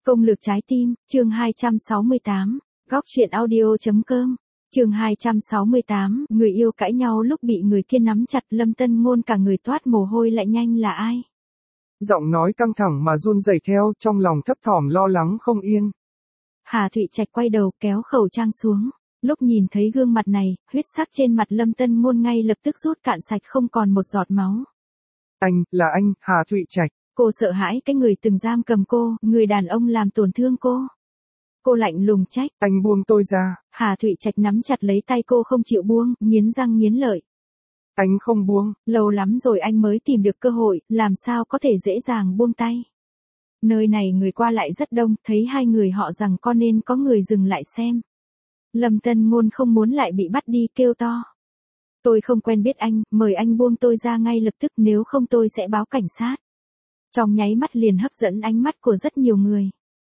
Công lược trái tim, chương 268, góc truyện audio.com, chương 268, người yêu cãi nhau lúc bị người kia nắm chặt. Lâm Tân Ngôn cả người toát mồ hôi lạnh nhanh là ai? Giọng nói căng thẳng mà run rẩy theo, trong lòng thấp thỏm lo lắng không yên. Hà Thụy Trạch quay đầu kéo khẩu trang xuống, lúc nhìn thấy gương mặt này, huyết sắc trên mặt Lâm Tân Ngôn ngay lập tức rút cạn sạch không còn một giọt máu. Anh, là anh, Hà Thụy Trạch. Cô sợ hãi cái người từng giam cầm cô, người đàn ông làm tổn thương cô. Cô lạnh lùng trách. Anh buông tôi ra. Hà Thụy Trạch nắm chặt lấy tay cô không chịu buông, nghiến răng nghiến lợi. Anh không buông. Lâu lắm rồi anh mới tìm được cơ hội, làm sao có thể dễ dàng buông tay. Nơi này người qua lại rất đông, thấy hai người họ rằng có nên có người dừng lại xem. Lâm Tân Ngôn không muốn lại bị bắt đi, kêu to. Tôi không quen biết anh, mời anh buông tôi ra ngay lập tức, nếu không tôi sẽ báo cảnh sát. Trong nháy mắt liền hấp dẫn ánh mắt của rất nhiều người.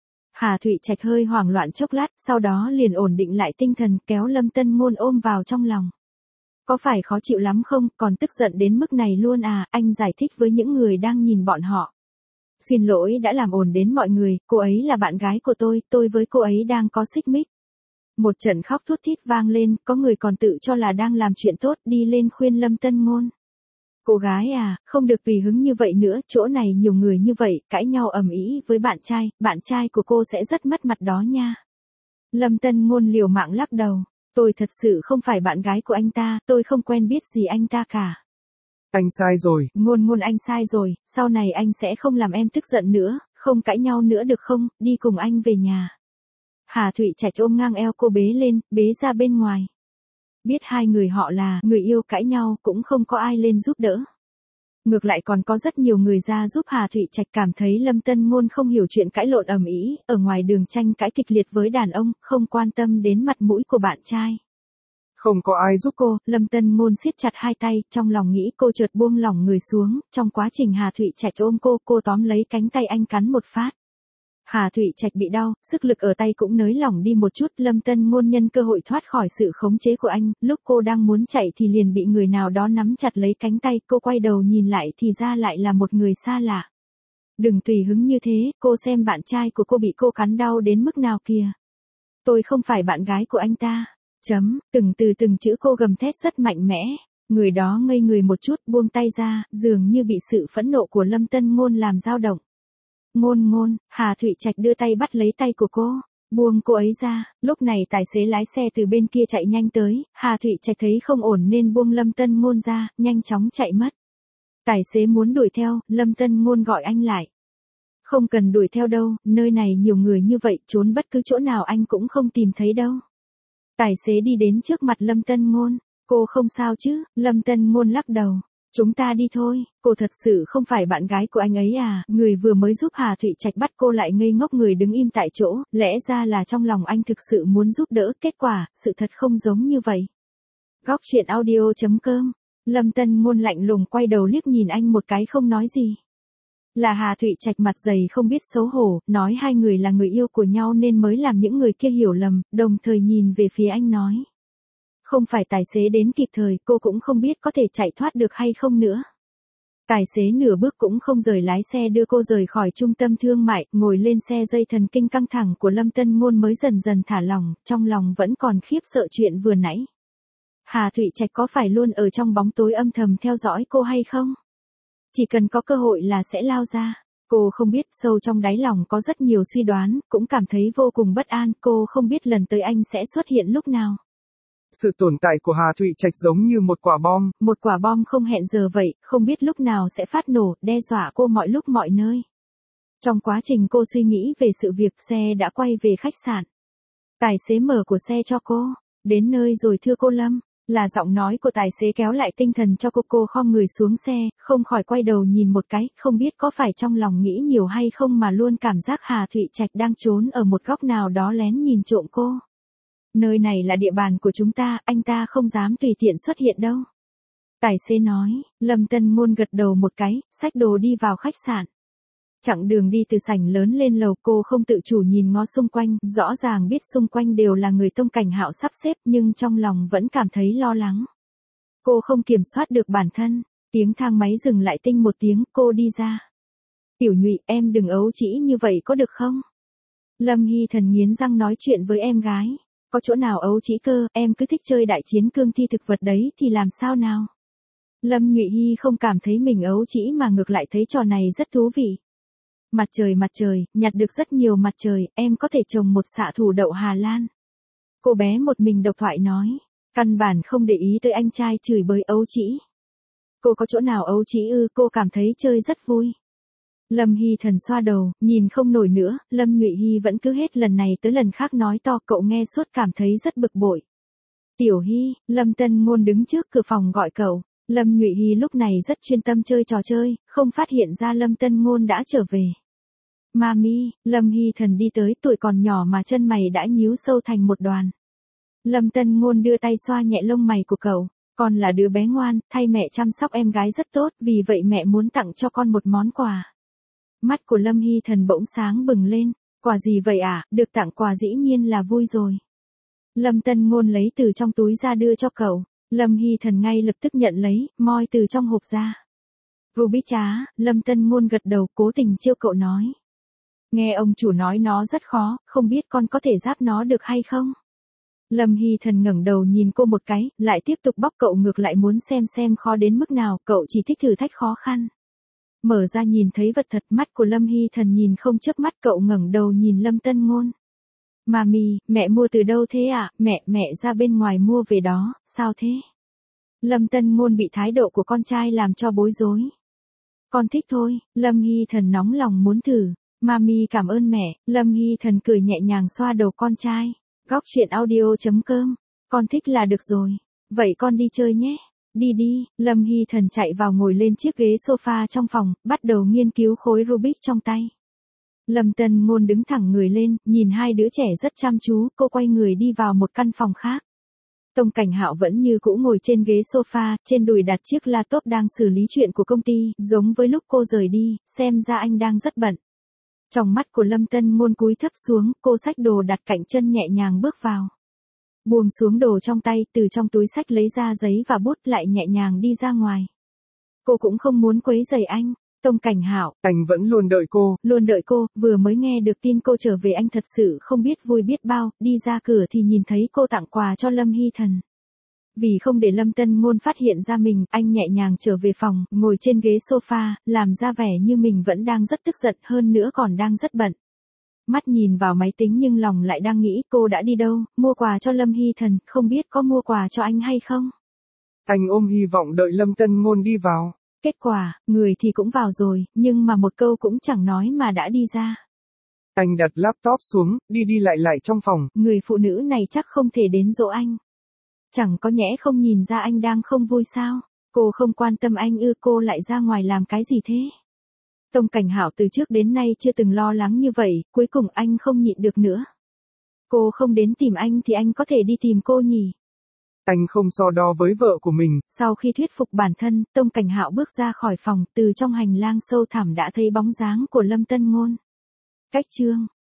Hà Thụy Trạch hơi hoảng loạn chốc lát, sau đó liền ổn định lại tinh thần, kéo Lâm Tân Ngôn ôm vào trong lòng. Có phải khó chịu lắm không, còn tức giận đến mức này luôn à? Anh giải thích với những người đang nhìn bọn họ. Xin lỗi đã làm ồn đến mọi người, cô ấy là bạn gái của tôi với cô ấy đang có xích mích. Một trận khóc thút thít vang lên, có người còn tự cho là đang làm chuyện tốt, đi lên khuyên Lâm Tân Ngôn. Cô gái à, không được tùy hứng như vậy nữa, chỗ này nhiều người như vậy, cãi nhau ầm ĩ với bạn trai của cô sẽ rất mất mặt đó nha. Lâm Tân Ngôn liều mạng lắc đầu, tôi thật sự không phải bạn gái của anh ta, tôi không quen biết gì anh ta cả. Anh sai rồi. Ngôn anh sai rồi, sau này anh sẽ không làm em tức giận nữa, không cãi nhau nữa được không, đi cùng anh về nhà. Hà Thụy Trạch ôm ngang eo cô bế lên, bế ra bên ngoài. Biết hai người họ là người yêu cãi nhau cũng không có ai lên giúp đỡ. Ngược lại còn có rất nhiều người ra giúp. Hà Thụy Trạch cảm thấy Lâm Tân Ngôn không hiểu chuyện cãi lộn ầm ĩ, ở ngoài đường tranh cãi kịch liệt với đàn ông, không quan tâm đến mặt mũi của bạn trai. Không có ai giúp cô. Lâm Tân Ngôn siết chặt hai tay, trong lòng nghĩ cô chợt buông lỏng người xuống, trong quá trình Hà Thụy Trạch ôm cô tóm lấy cánh tay anh cắn một phát. Hà Thụy Trạch bị đau, sức lực ở tay cũng nới lỏng đi một chút. Lâm Tân Ngôn nhân cơ hội thoát khỏi sự khống chế của anh, lúc cô đang muốn chạy thì liền bị người nào đó nắm chặt lấy cánh tay, cô quay đầu nhìn lại thì ra lại là một người xa lạ. Đừng tùy hứng như thế, cô xem bạn trai của cô bị cô cắn đau đến mức nào kìa. Tôi không phải bạn gái của anh ta. Từng chữ cô gầm thét rất mạnh mẽ. Người đó ngây người một chút, buông tay ra, dường như bị sự phẫn nộ của Lâm Tân Ngôn làm dao động. Ngôn, Hà Thụy Trạch đưa tay bắt lấy tay của cô, buông cô ấy ra. Lúc này tài xế lái xe từ bên kia chạy nhanh tới, Hà Thụy Trạch thấy không ổn nên buông Lâm Tân Ngôn ra, nhanh chóng chạy mất. Tài xế muốn đuổi theo, Lâm Tân Ngôn gọi anh lại. Không cần đuổi theo đâu, nơi này nhiều người như vậy, trốn bất cứ chỗ nào anh cũng không tìm thấy đâu. Tài xế đi đến trước mặt Lâm Tân Ngôn, cô không sao chứ? Lâm Tân Ngôn lắc đầu. Chúng ta đi thôi, cô thật sự không phải bạn gái của anh ấy à? Người vừa mới giúp Hà Thụy Trạch bắt cô lại ngây ngốc người đứng im tại chỗ, lẽ ra là trong lòng anh thực sự muốn giúp đỡ, kết quả, sự thật không giống như vậy. Góc truyện audio.com, Lâm Tân Ngôn lạnh lùng quay đầu liếc nhìn anh một cái không nói gì. Là Hà Thụy Trạch mặt dày không biết xấu hổ, nói hai người là người yêu của nhau nên mới làm những người kia hiểu lầm, đồng thời nhìn về phía anh nói. Không phải tài xế đến kịp thời, cô cũng không biết có thể chạy thoát được hay không nữa. Tài xế nửa bước cũng không rời lái xe đưa cô rời khỏi trung tâm thương mại, ngồi lên xe. Dây thần kinh căng thẳng của Lâm Tân Ngôn mới dần dần thả lỏng, trong lòng vẫn còn khiếp sợ chuyện vừa nãy. Hà Thụy Trạch có phải luôn ở trong bóng tối âm thầm theo dõi cô hay không? Chỉ cần có cơ hội là sẽ lao ra. Cô không biết, sâu trong đáy lòng có rất nhiều suy đoán, cũng cảm thấy vô cùng bất an, cô không biết lần tới anh sẽ xuất hiện lúc nào. Sự tồn tại của Hà Thụy Trạch giống như một quả bom. Một quả bom không hẹn giờ vậy, không biết lúc nào sẽ phát nổ, đe dọa cô mọi lúc mọi nơi. Trong quá trình cô suy nghĩ về sự việc, xe đã quay về khách sạn. Tài xế mở của xe cho cô. Đến nơi rồi thưa cô Lâm. Là giọng nói của tài xế kéo lại tinh thần cho cô khom người xuống xe, không khỏi quay đầu nhìn một cái, không biết có phải trong lòng nghĩ nhiều hay không mà luôn cảm giác Hà Thụy Trạch đang trốn ở một góc nào đó lén nhìn trộm cô. Nơi này là địa bàn của chúng ta, anh ta không dám tùy tiện xuất hiện đâu. Tài xế nói. Lâm Tân Ngôn gật đầu một cái, xách đồ đi vào khách sạn. Chặng đường đi từ sảnh lớn lên lầu, cô không tự chủ nhìn ngó xung quanh, rõ ràng biết xung quanh đều là người Tông Cảnh Hạo sắp xếp nhưng trong lòng vẫn cảm thấy lo lắng. Cô không kiểm soát được bản thân, tiếng thang máy dừng lại tinh một tiếng, cô đi ra. Tiểu Nhụy, em đừng ấu trĩ như vậy có được không? Lâm Hy Thần nghiến răng nói chuyện với em gái. Có chỗ nào ấu trĩ cơ, em cứ thích chơi đại chiến cương thi thực vật đấy thì làm sao nào? Lâm Nhụy Hy không cảm thấy mình ấu trĩ mà ngược lại thấy trò này rất thú vị. Mặt trời, nhặt được rất nhiều mặt trời, em có thể trồng một xạ thủ đậu Hà Lan. Cô bé một mình độc thoại nói, căn bản không để ý tới anh trai chửi bới ấu trĩ. Cô có chỗ nào ấu trĩ ư, cô cảm thấy chơi rất vui. Lâm Hy Thần xoa đầu, nhìn không nổi nữa, Lâm Nhụy Hy vẫn cứ hết lần này tới lần khác nói to, cậu nghe suốt cảm thấy rất bực bội. Tiểu Hy, Lâm Tân Ngôn đứng trước cửa phòng gọi cậu. Lâm Nhụy Hy lúc này rất chuyên tâm chơi trò chơi, không phát hiện ra Lâm Tân Ngôn đã trở về. Mami, Lâm Hy Thần đi tới, tuổi còn nhỏ mà chân mày đã nhíu sâu thành một đoàn. Lâm Tân Ngôn đưa tay xoa nhẹ lông mày của cậu, con là đứa bé ngoan, thay mẹ chăm sóc em gái rất tốt, vì vậy mẹ muốn tặng cho con một món quà. Mắt của Lâm Hy Thần bỗng sáng bừng lên, quà gì vậy à, được tặng quà dĩ nhiên là vui rồi. Lâm Tân Ngôn lấy từ trong túi ra đưa cho cậu, Lâm Hy Thần ngay lập tức nhận lấy, moi từ trong hộp ra. Rubik trá, Lâm Tân Ngôn gật đầu cố tình trêu cậu nói. Nghe ông chủ nói nó rất khó, không biết con có thể giáp nó được hay không? Lâm Hy Thần ngẩng đầu nhìn cô một cái, lại tiếp tục bóc cậu ngược lại muốn xem khó đến mức nào, cậu chỉ thích thử thách khó khăn. Mở ra nhìn thấy vật thật, mắt của Lâm Hy Thần nhìn không chớp mắt, cậu ngẩng đầu nhìn Lâm Tân Ngôn. Mami, mẹ mua từ đâu thế ạ? Mẹ ra bên ngoài mua về đó, sao thế? Lâm Tân Ngôn bị thái độ của con trai làm cho bối rối. Con thích thôi, Lâm Hy Thần nóng lòng muốn thử. Mami cảm ơn mẹ, Lâm Hy Thần cười nhẹ nhàng xoa đầu con trai. Góc truyện audio.com, con thích là được rồi. Vậy con đi chơi nhé. Đi, Lâm Hy Thần chạy vào ngồi lên chiếc ghế sofa trong phòng, bắt đầu nghiên cứu khối Rubik trong tay. Lâm Tân Ngôn đứng thẳng người lên, nhìn hai đứa trẻ rất chăm chú, cô quay người đi vào một căn phòng khác. Tông Cảnh Hạo vẫn như cũ ngồi trên ghế sofa, trên đùi đặt chiếc laptop đang xử lý chuyện của công ty, giống với lúc cô rời đi, xem ra anh đang rất bận. Trong mắt của Lâm Tân Ngôn cúi thấp xuống, cô xách đồ đặt cạnh chân nhẹ nhàng bước vào. Buông xuống đồ trong tay, từ trong túi xách lấy ra giấy và bút lại nhẹ nhàng đi ra ngoài. Cô cũng không muốn quấy rầy anh. Tông Cảnh Hạo, anh vẫn luôn đợi cô, vừa mới nghe được tin cô trở về anh thật sự không biết vui biết bao, đi ra cửa thì nhìn thấy cô tặng quà cho Lâm Hy Thần. Vì không để Lâm Tân Ngôn phát hiện ra mình, anh nhẹ nhàng trở về phòng, ngồi trên ghế sofa, làm ra vẻ như mình vẫn đang rất tức giận, hơn nữa còn đang rất bận. Mắt nhìn vào máy tính nhưng lòng lại đang nghĩ cô đã đi đâu, mua quà cho Lâm Hy Thần, không biết có mua quà cho anh hay không. Anh ôm hy vọng đợi Lâm Tân Ngôn đi vào. Kết quả, người thì cũng vào rồi, nhưng mà một câu cũng chẳng nói mà đã đi ra. Anh đặt laptop xuống, đi lại trong phòng. Người phụ nữ này chắc không thể đến dỗ anh. Chẳng có nhẽ không nhìn ra anh đang không vui sao? Cô không quan tâm anh ư, cô lại ra ngoài làm cái gì thế? Tông Cảnh Hạo từ trước đến nay chưa từng lo lắng như vậy, cuối cùng anh không nhịn được nữa. Cô không đến tìm anh thì anh có thể đi tìm cô nhỉ? Anh không so đo với vợ của mình. Sau khi thuyết phục bản thân, Tông Cảnh Hạo bước ra khỏi phòng, từ trong hành lang sâu thẳm đã thấy bóng dáng của Lâm Tân Ngôn. Cách chương